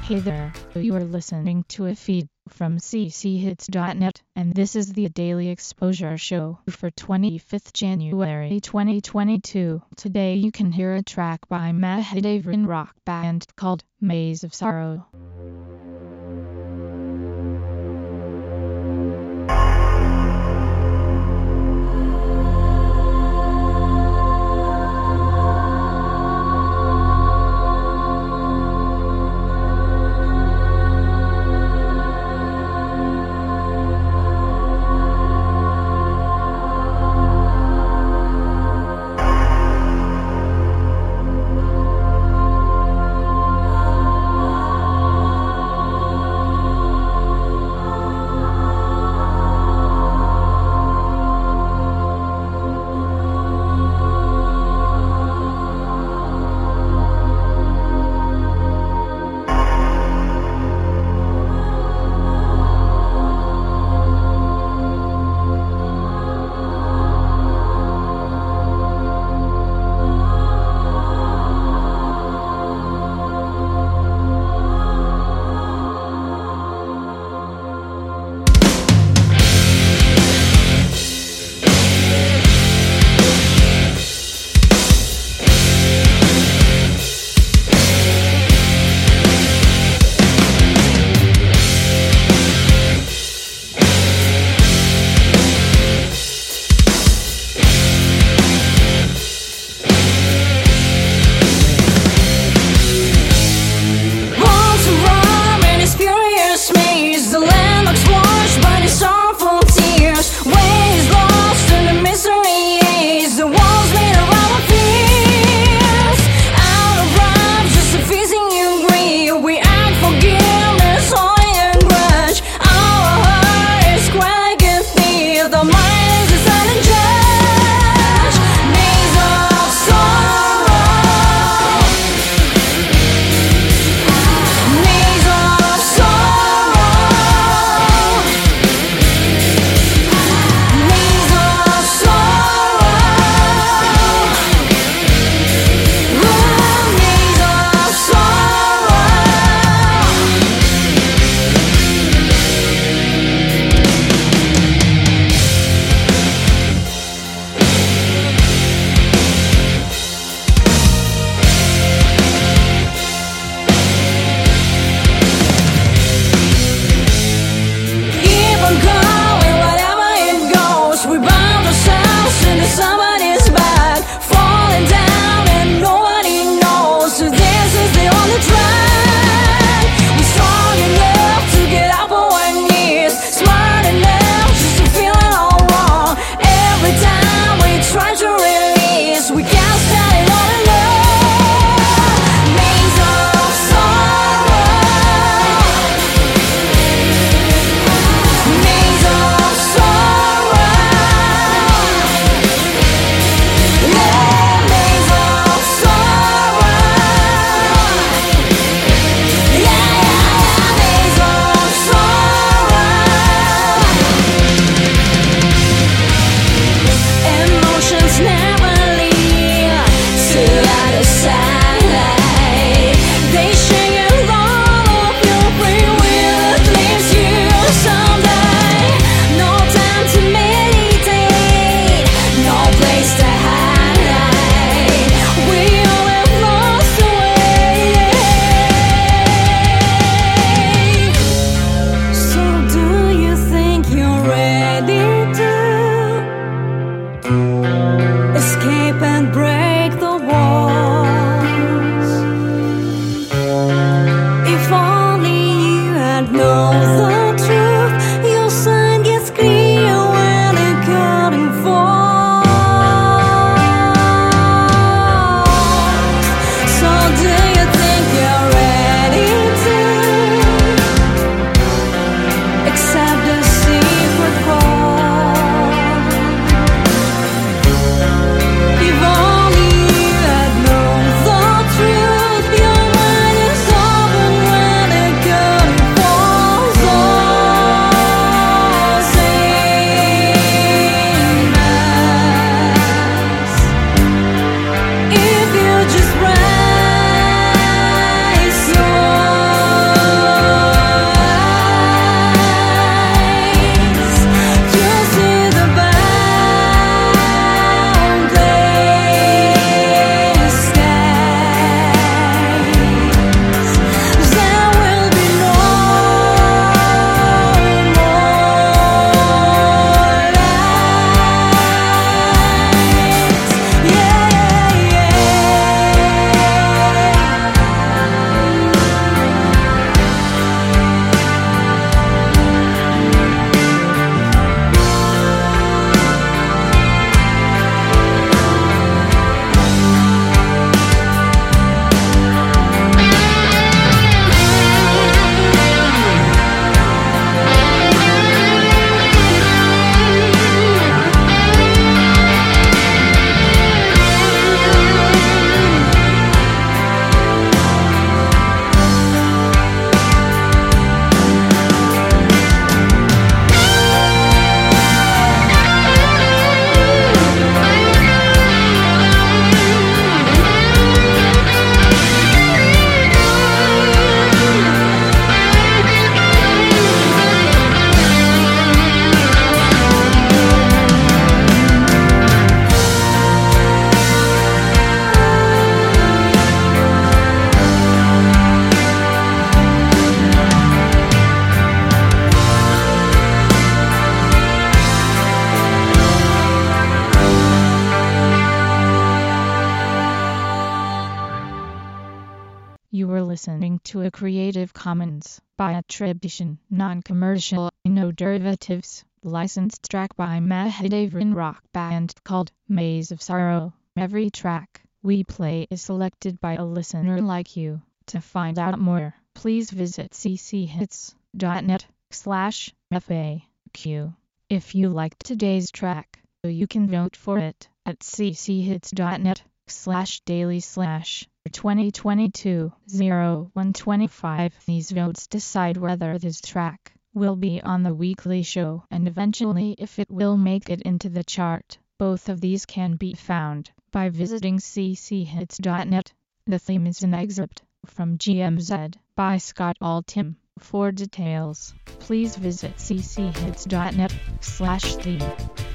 Hey there, you are listening to a feed from cchits.net, and this is the Daily Exposure Show for 25th January 2022. Today you can hear a track by Mahadevan rock band called Maze of Sorrow. If only listening to a Creative Commons by attribution, non-commercial, no derivatives, licensed track by Mahadevan Rock Band called Maze of Sorrow. Every track we play is selected by a listener like you. To find out more, please visit cchits.net/FAQ. If you liked today's track, you can vote for it at cchits.net/daily/2022-0125. These votes decide whether this track will be on the weekly show and eventually if it will make it into the chart. Both of these can be found by visiting cchits.net. The theme is an excerpt from GMZ by Scott Altham. For details, please visit cchits.net/theme.